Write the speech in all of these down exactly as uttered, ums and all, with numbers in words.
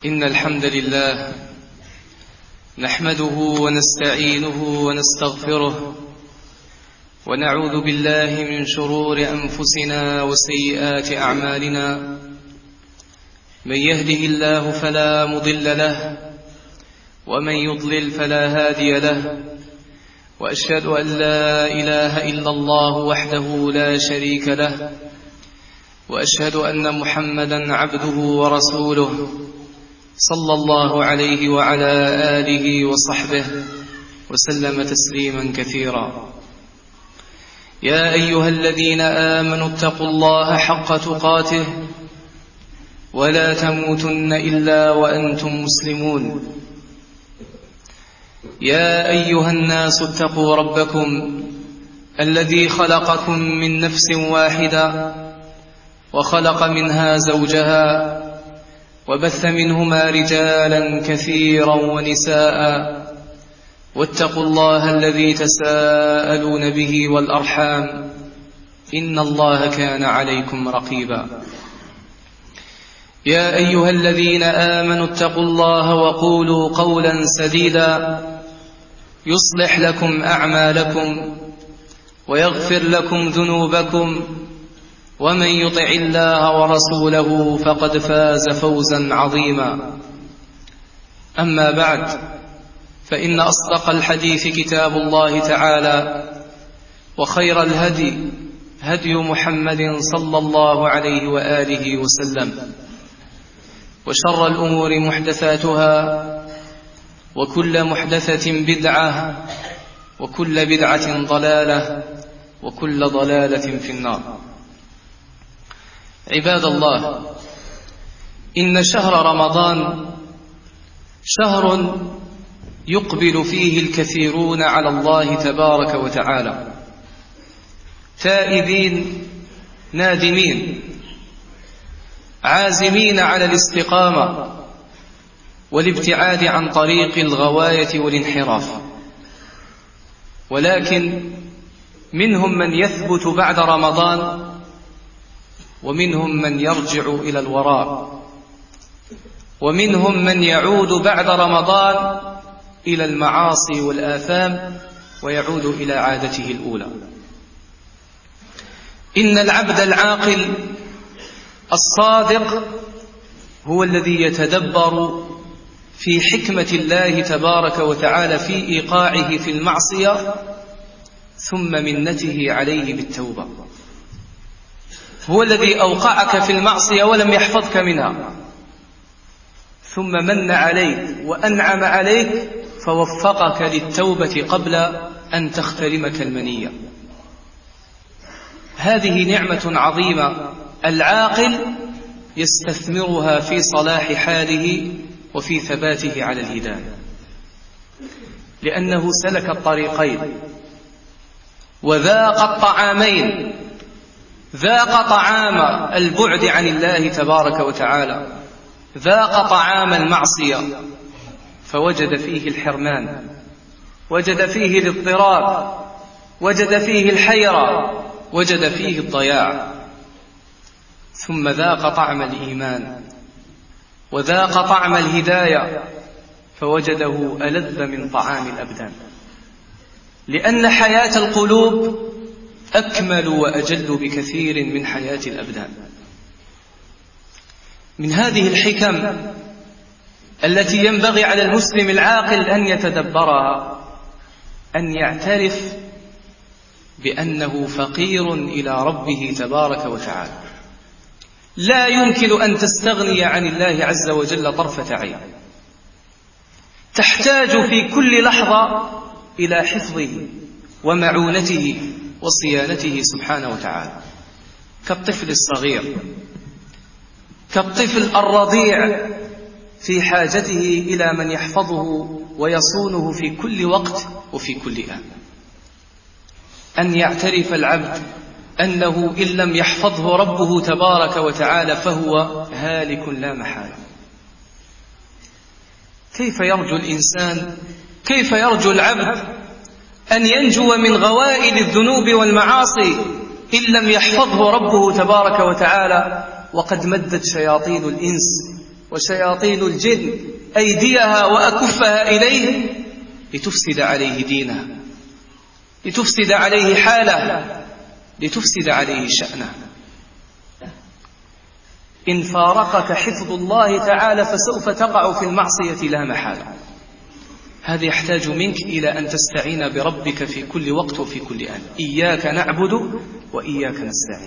إن الحمد لله نحمده ونستعينه ونستغفره ونعوذ بالله من شرور أنفسنا وسيئات أعمالنا. من يهده الله فلا مضل له ومن يضلل فلا هادي له، وأشهد أن لا إله إلا الله وحده لا شريك له، وأشهد أن محمدا عبده ورسوله صلى الله عليه وعلى آله وصحبه وسلم تسليما كثيرا. يا أيها الذين آمنوا اتقوا الله حق تقاته ولا تموتن إلا وأنتم مسلمون. يا أيها الناس اتقوا ربكم الذي خلقكم من نفس واحدة وخلق منها زوجها وبث منهما رجالا كثيرا ونساء، واتقوا الله الذي تساءلون به والأرحام إن الله كان عليكم رقيبا. يا أيها الذين آمنوا اتقوا الله وقولوا قولا سديدا يصلح لكم أعمالكم ويغفر لكم ذنوبكم، ومن يطع الله ورسوله فقد فاز فوزا عظيما. أما بعد، فإن أصدق الحديث كتاب الله تعالى، وخير الهدي هدي محمد صلى الله عليه وآله وسلم، وشر الأمور محدثاتها، وكل محدثة بدعة، وكل بدعة ضلالة، وكل ضلالة في النار. عباد الله، إن شهر رمضان شهر يقبل فيه الكثيرون على الله تبارك وتعالى تائبين نادمين، عازمين على الاستقامة والابتعاد عن طريق الغواية والانحراف. ولكن منهم من يثبت بعد رمضان، ومنهم من يرجع إلى الوراء، ومنهم من يعود بعد رمضان إلى المعاصي والآثام ويعود إلى عادته الأولى. إن العبد العاقل الصادق هو الذي يتدبر في حكمة الله تبارك وتعالى في إيقاعه في المعصية ثم منته عليه بالتوبة. هو الذي أوقعك في المعصية ولم يحفظك منها، ثم من عليك وأنعم عليك فوفقك للتوبة قبل أن تخترمك المنية. هذه نعمة عظيمة العاقل يستثمرها في صلاح حاله وفي ثباته على الهداية، لأنه سلك الطريقين وذاق الطعامين، ذاق طعام البعد عن الله تبارك وتعالى، ذاق طعام المعصية فوجد فيه الحرمان، وجد فيه الاضطراب، وجد فيه الحيرة، وجد فيه الضياع. ثم ذاق طعم الإيمان وذاق طعم الهداية فوجده ألذ من طعام الأبدان، لأن حياة القلوب أكمل وأجل بكثير من حياة الأبدان. من هذه الحكم التي ينبغي على المسلم العاقل أن يتدبرها أن يعترف بأنه فقير إلى ربه تبارك وتعالى. لا يمكن أن تستغني عن الله عز وجل طرفة عين، تحتاج في كل لحظة إلى حفظه ومعونته وصيانته سبحانه وتعالى، كالطفل الصغير، كالطفل الرضيع في حاجته إلى من يحفظه ويصونه في كل وقت وفي كل آن. أن يعترف العبد أنه إن لم يحفظه ربه تبارك وتعالى فهو هالك لا محالة. كيف يرجو الإنسان، كيف يرجو العبد أن ينجو من غوائل الذنوب والمعاصي إن لم يحفظه ربه تبارك وتعالى، وقد مدت شياطين الإنس وشياطين الجن أيديها وأكفها إليه لتفسد عليه دينه، لتفسد عليه حاله، لتفسد عليه شأنه. إن فارقك حفظ الله تعالى فسوف تقع في المعصية لا محالة. هذا يحتاج منك إلى أن تستعين بربك في كل وقت وفي كل آن. إياك نعبد وإياك نستعين.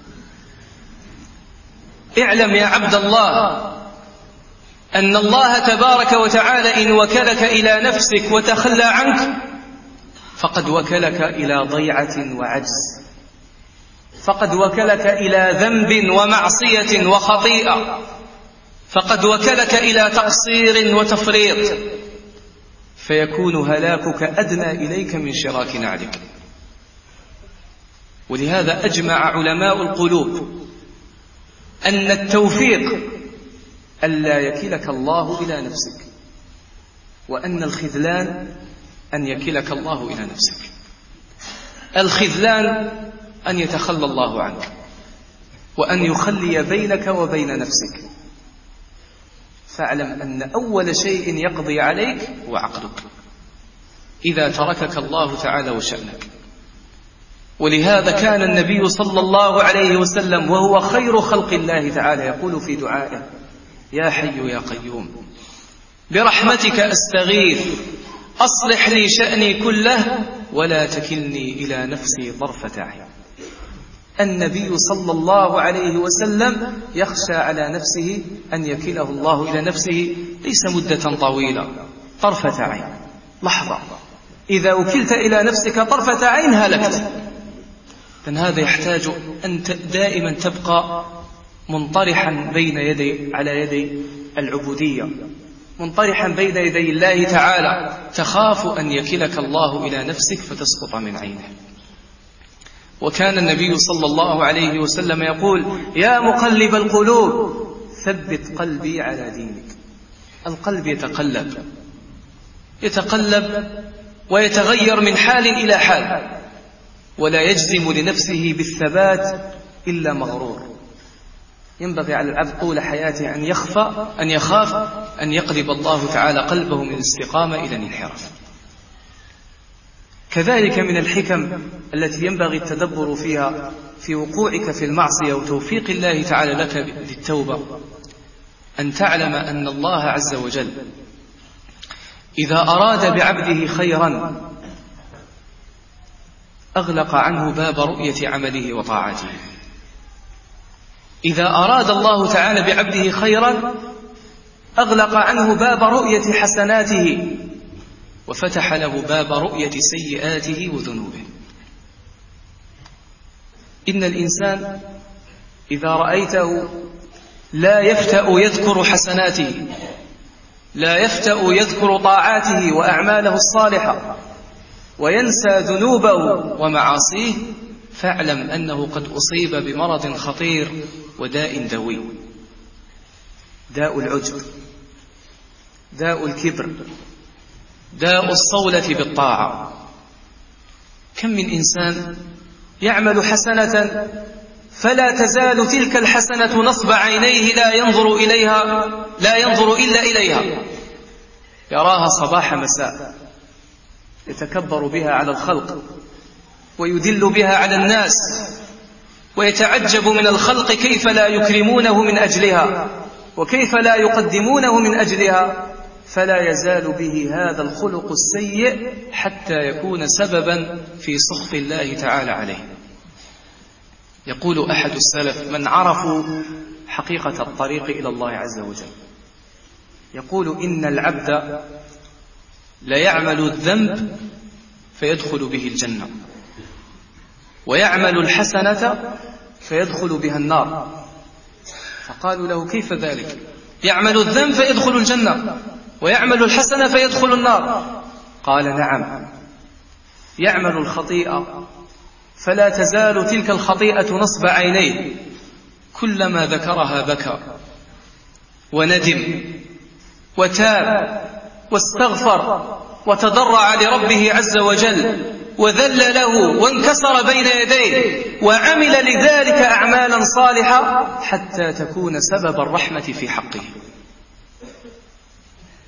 اعلم يا عبد الله أن الله تبارك وتعالى إن وكلك إلى نفسك وتخلى عنك فقد وكلك إلى ضيعة وعجز، فقد وكلك إلى ذنب ومعصية وخطيئة، فقد وكلك إلى تقصير وتفريط، فيكون هلاكك أدنى إليك من شراك نعلك. ولهذا أجمع علماء القلوب أن التوفيق ألا يكلك الله إلى نفسك، وأن الخذلان أن يكلك الله إلى نفسك. الخذلان أن يتخلى الله عنك، وأن يخلي بينك وبين نفسك. فاعلم أن أول شيء يقضي عليك هو عقلك إذا تركك الله تعالى وشأنك. ولهذا كان النبي صلى الله عليه وسلم وهو خير خلق الله تعالى يقول في دعائه: يا حي يا قيوم برحمتك أستغيث أصلح لي شأني كله ولا تكلني إلى نفسي طرفة عين. النبي صلى الله عليه وسلم يخشى على نفسه أن يكله الله إلى نفسه ليس مدة طويلة، طرفة عين، لحظة. إذا وكلت إلى نفسك طرفة عين هلكت. لأن هذا يحتاج أن دائما تبقى منطرحا بين يدي على يدي العبودية، منطرحا بين يدي الله تعالى، تخاف أن يكلك الله إلى نفسك فتسقط من عينه. وكان النبي صلى الله عليه وسلم يقول: يا مقلب القلوب ثبت قلبي على دينك. القلب يتقلب يتقلب ويتغير من حال إلى حال، ولا يجزم لنفسه بالثبات إلا مغرور. ينبغي على العبد طول حياته أن يخفى أن يخاف أن يقلب الله تعالى قلبه من الاستقامة إلى الانحراف. كذلك من الحكم التي ينبغي التدبر فيها في وقوعك في المعصية وتوفيق الله تعالى لك للتوبة أن تعلم أن الله عز وجل إذا أراد بعبده خيرا أغلق عنه باب رؤية عمله وطاعته. إذا أراد الله تعالى بعبده خيرا أغلق عنه باب رؤية حسناته وفتح له باب رؤية سيئاته وذنوبه. إن الإنسان إذا رأيته لا يفتأ يذكر حسناته، لا يفتأ يذكر طاعاته وأعماله الصالحة، وينسى ذنوبه ومعاصيه، فاعلم أنه قد أصيب بمرض خطير وداء دوي، داء العجب، داء الكبر، داء الصولة بالطاعة. كم من إنسان يعمل حسنة فلا تزال تلك الحسنة نصب عينيه لا ينظر إليها لا ينظر إلا إليها، يراها صباح مساء، يتكبر بها على الخلق ويدل بها على الناس، ويتعجب من الخلق كيف لا يكرمونه من أجلها وكيف لا يقدمونه من أجلها، فلا يزال به هذا الخلق السيء حتى يكون سببا في سخط الله تعالى عليه. يقول أحد السلف من عرفوا حقيقة الطريق إلى الله عز وجل، يقول إن العبد ليعمل الذنب فيدخل به الجنة، ويعمل الحسنة فيدخل بها النار. فقالوا له كيف ذلك؟ يعمل الذنب فيدخل الجنة ويعمل الحسنة فيدخل النار. قال نعم، يعمل الخطيئة فلا تزال تلك الخطيئة نصب عينيه، كلما ذكرها بكى وندم وتاب واستغفر وتضرع لربه عز وجل وذل له وانكسر بين يديه وعمل لذلك أعمالا صالحة حتى تكون سبب الرحمة في حقه.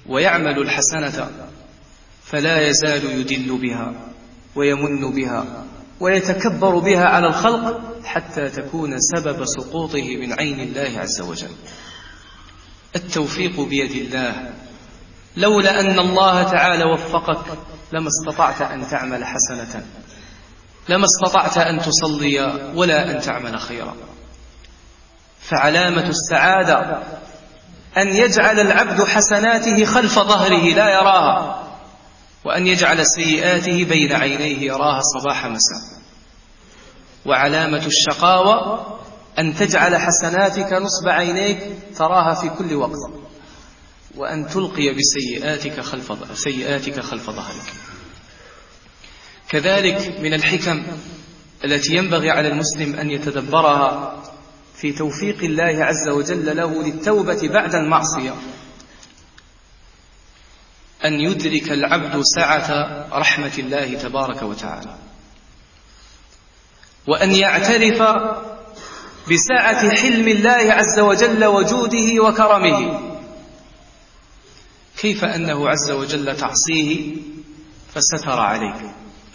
ويعمل الحسنة فلا يزال يدل بها ويمن بها ويتكبر بها على الخلق حتى تكون سبب سقوطه من عين الله عز وجل. التوفيق بيد الله، لولا أن الله تعالى وفقك لما استطعت أن تعمل حسنة، لما استطعت أن تصلي ولا أن تعمل خيرا. فعلامة السعادة أن يجعل العبد حسناته خلف ظهره لا يراها، وأن يجعل سيئاته بين عينيه يراها صباح مساء. وعلامة الشقاوة أن تجعل حسناتك نصب عينيك تراها في كل وقت، وأن تلقي بسيئاتك خلف سيئاتك خلف ظهرك. كذلك من الحكم التي ينبغي على المسلم أن يتدبرها في توفيق الله عز وجل له للتوبة بعد المعصية أن يدرك العبد سعة رحمة الله تبارك وتعالى، وأن يعترف بسعة حلم الله عز وجل وجوده وكرمه. كيف أنه عز وجل تعصيه فستر عليك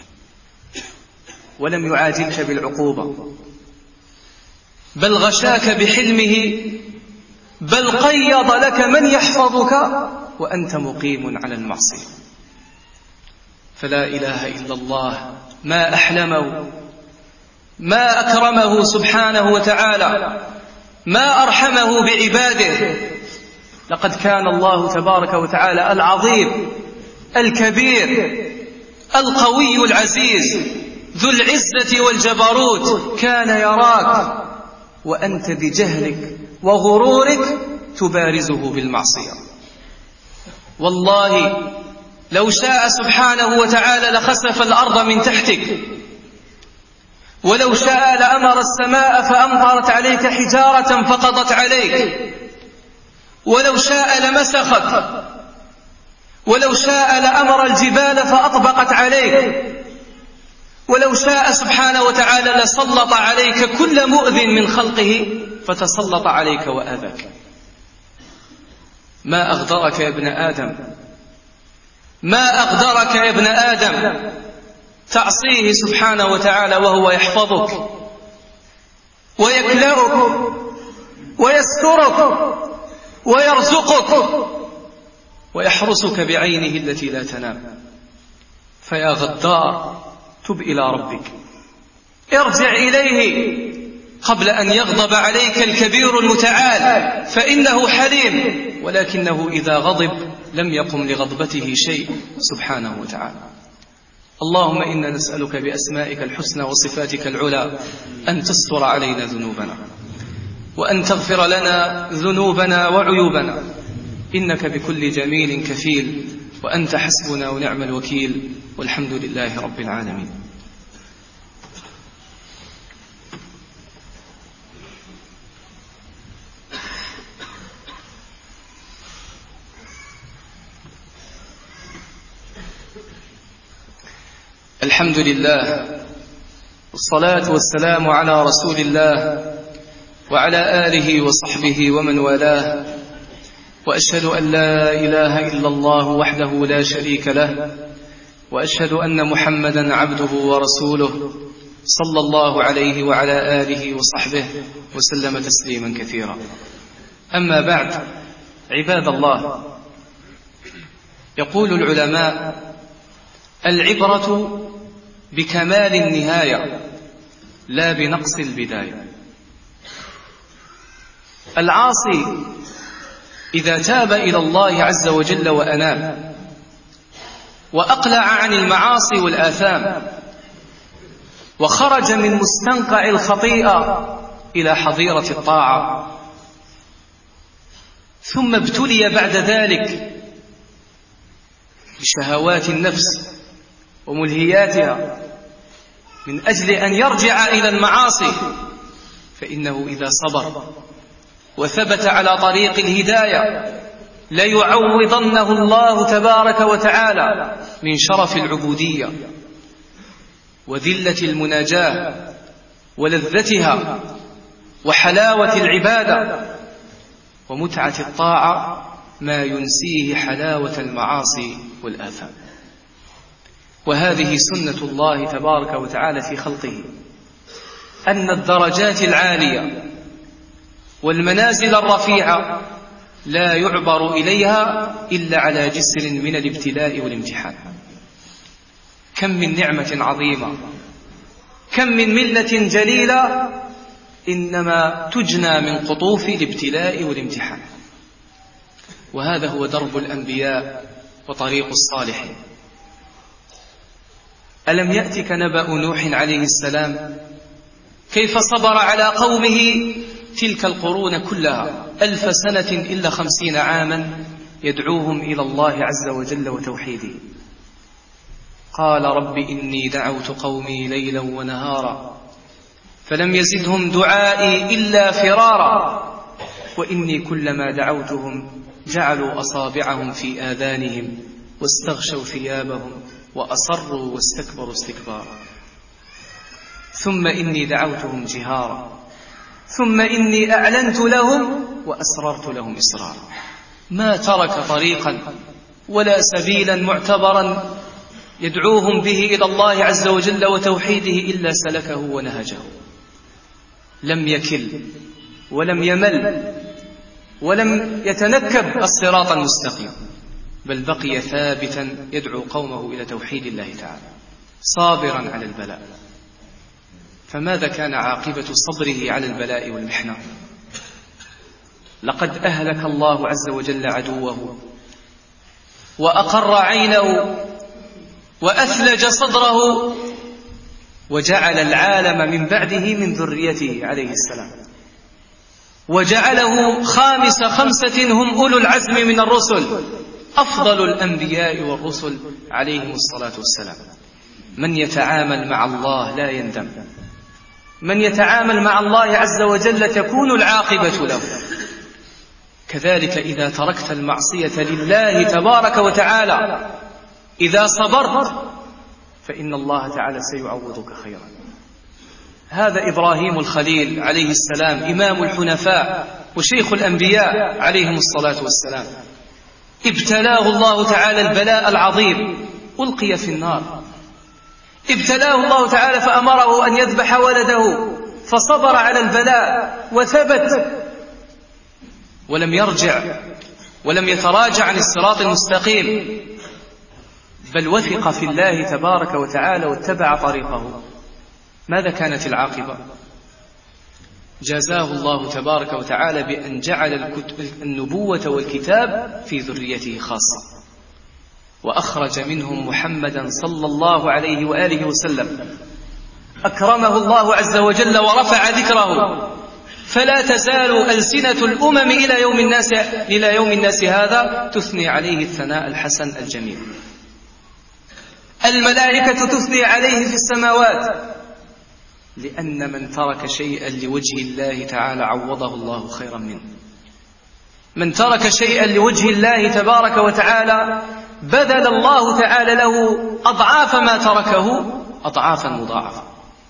ولم يعاجلك بالعقوبة، بل غشاك بحلمه، بل قيض لك من يحفظك وأنت مقيم على المعصية. فلا إله إلا الله، ما أحلمه، ما أكرمه سبحانه وتعالى، ما أرحمه بعباده. لقد كان الله تبارك وتعالى العظيم الكبير القوي العزيز ذو العزة والجبروت كان يراك وأنت بجهلك وغرورك تبارزه بالمعصية. والله لو شاء سبحانه وتعالى لخسف الأرض من تحتك، ولو شاء لأمر السماء فأمطرت عليك حجارة فقضت عليك، ولو شاء لمسخك، ولو شاء لأمر الجبال فأطبقت عليك، ولو شاء سبحانه وتعالى لسلط عليك كل مؤذ من خلقه فتسلط عليك وآذاك. ما أغدرك يا ابن آدم، ما أغدرك يا ابن آدم تعصيه سبحانه وتعالى وهو يحفظك ويكلأك ويسترك ويرزقك ويحرسك بعينه التي لا تنام. فيا غدار تب إلى ربك، ارجع إليه قبل أن يغضب عليك الكبير المتعال، فإنه حليم، ولكنه إذا غضب لم يقم لغضبته شيء سبحانه وتعالى. اللهم إنا نسألك بأسمائك الحسنى وصفاتك العلى أن تستر علينا ذنوبنا، وأن تغفر لنا ذنوبنا وعيوبنا، إنك بكل جميل كفيل، وأنت حسبنا ونعم الوكيل، والحمد لله رب العالمين. الحمد لله، والصلاة والسلام على رسول الله وعلى آله وصحبه ومن والاه، وأشهد أن لا إله إلا الله وحده لا شريك له، وأشهد أن محمدا عبده ورسوله صلى الله عليه وعلى آله وصحبه وسلم تسليما كثيرا. أما بعد، عباد الله، يقول العلماء: العبرة بكمال النهاية لا بنقص البداية. العاصي إذا تاب إلى الله عز وجل وأناب وأقلع عن المعاصي والآثام وخرج من مستنقع الخطيئة إلى حظيرة الطاعة، ثم ابتلي بعد ذلك بشهوات النفس وملهياتها من أجل أن يرجع إلى المعاصي، فإنه إذا صبر وثبت على طريق الهداية ليعوضنه الله تبارك وتعالى من شرف العبودية وذلة المناجاة ولذتها وحلاوة العبادة ومتعة الطاعة ما ينسيه حلاوة المعاصي والآثام. وهذه سنة الله تبارك وتعالى في خلقه، أن الدرجات العالية والمنازل الرفيعة لا يعبر إليها إلا على جسر من الابتلاء والامتحان. كم من نعمة عظيمة، كم من ملة جليلة، إنما تجنى من قطوف الابتلاء والامتحان. وهذا هو درب الأنبياء وطريق الصالحين. ألم يأتك نبأ نوح عليه السلام كيف صبر على قومه تلك القرون كلها ألف سنة إلا خمسين عاما يدعوهم إلى الله عز وجل وتوحيده. قال رب إني دعوت قومي ليلا ونهارا فلم يزدهم دعائي إلا فرارا وإني كلما دعوتهم جعلوا أصابعهم في آذانهم واستغشوا ثيابهم وأصروا واستكبروا استكبارا ثم إني دعوتهم جهارا ثم إني أعلنت لهم وأسررت لهم إسرارا. ما ترك طريقا ولا سبيلا معتبرا يدعوهم به إلى الله عز وجل وتوحيده إلا سلكه ونهجه. لم يكل ولم يمل ولم يتنكب الصراط المستقيم، بل بقي ثابتا يدعو قومه إلى توحيد الله تعالى صابرا على البلاء. فماذا كان عاقبة صبره على البلاء والمحنة؟ لقد أهلك الله عز وجل عدوه وأقر عينه وأثلج صدره وجعل العالم من بعده من ذريته عليه السلام، وجعله خامس خمسة هم أولو العزم من الرسل، أفضل الأنبياء والرسل عليهم الصلاة والسلام. من يتعامل مع الله لا يندم، من يتعامل مع الله عز وجل تكون العاقبة له. كذلك إذا تركت المعصية لله تبارك وتعالى إذا صبرت فإن الله تعالى سيعوضك خيرا. هذا إبراهيم الخليل عليه السلام إمام الحنفاء وشيخ الأنبياء عليهم الصلاة والسلام، ابتلاه الله تعالى البلاء العظيم، ألقي في النار. ابتلاه الله تعالى فأمره أن يذبح ولده فصبر على البلاء وثبت ولم يرجع ولم يتراجع عن الصراط المستقيم، بل وثق في الله تبارك وتعالى واتبع طريقه. ماذا كانت العاقبة؟ جزاه الله تبارك وتعالى بأن جعل النبوة والكتاب في ذريته خاصة، وأخرج منهم محمدا صلى الله عليه وآله وسلم، أكرمه الله عز وجل ورفع ذكره، فلا تزال ألسنة الأمم إلى يوم الناس إلى يوم الناس هذا تثني عليه الثناء الحسن الجميل. الملائكة تثني عليه في السماوات، لأن من ترك شيئا لوجه الله تعالى عوضه الله خيرا منه. من ترك شيئا لوجه الله تبارك وتعالى بذل الله تعالى له أضعاف ما تركه أضعافا مضاعفة.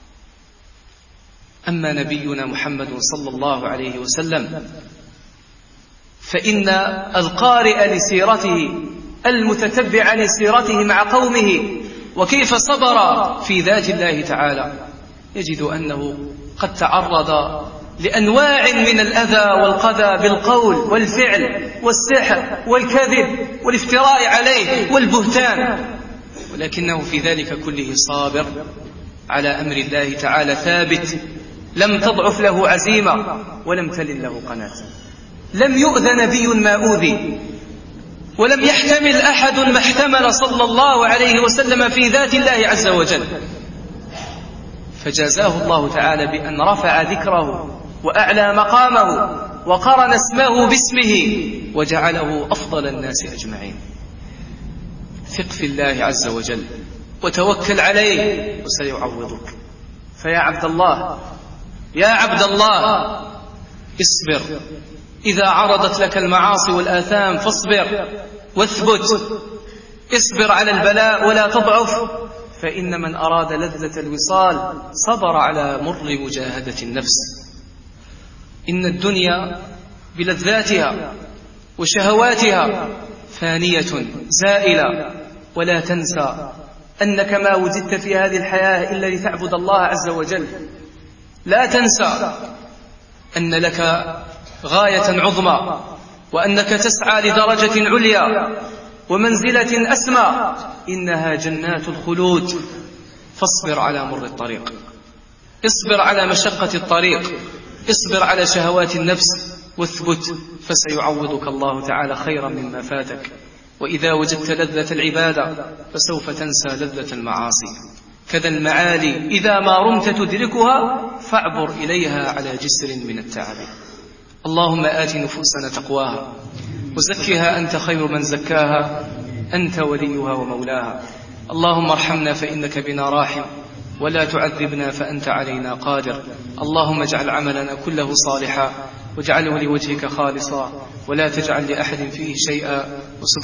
أما نبينا محمد صلى الله عليه وسلم فإن القارئ لسيرته المتتبع لسيرته مع قومه وكيف صبر في ذات الله تعالى يجد أنه قد تعرض لأنواع من الأذى والقذى بالقول والفعل والسحر والكذب والافتراء عليه والبهتان، ولكنه في ذلك كله صابر على أمر الله تعالى ثابت، لم تضعف له عزيمة ولم تلن له قناة. لم يؤذى نبي ما أوذي، ولم يحتمل أحد ما احتمل صلى الله عليه وسلم في ذات الله عز وجل. فجازاه الله تعالى بأن رفع ذكره وأعلى مقامه وقرن اسمه باسمه وجعله أفضل الناس أجمعين. ثق في الله عز وجل وتوكل عليه وسيعوضك. فيا عبد الله يا عبد الله اصبر، إذا عرضت لك المعاصي والآثام فاصبر واثبت، اصبر على البلاء ولا تضعف، فإن من أراد لذة الوصال صبر على مر مجاهدة النفس. إن الدنيا بلذاتها وشهواتها فانية زائلة. ولا تنسى أنك ما وجدت في هذه الحياة إلا لتعبد الله عز وجل. لا تنسى أن لك غاية عظمى، وأنك تسعى لدرجة عليا ومنزلة أسمى، إنها جنات الخلود. فاصبر على مر الطريق، اصبر على مشقة الطريق، اصبر على شهوات النفس، واثبت، فسيعوضك الله تعالى خيرا مما فاتك. وإذا وجدت لذة العبادة فسوف تنسى لذة المعاصي. كذا المعالي إذا ما رمت تدركها فاعبر إليها على جسر من التعب. اللهم آت نفوسنا تقواها وزكها أنت خير من زكاها، أنت وليها ومولاها. اللهم ارحمنا فإنك بنا راحم، ولا تعذبنا فأنت علينا قادر. اللهم اجعل عملنا كله صالحا، واجعله لوجهك خالصا، ولا تجعل لأحد فيه شيئا.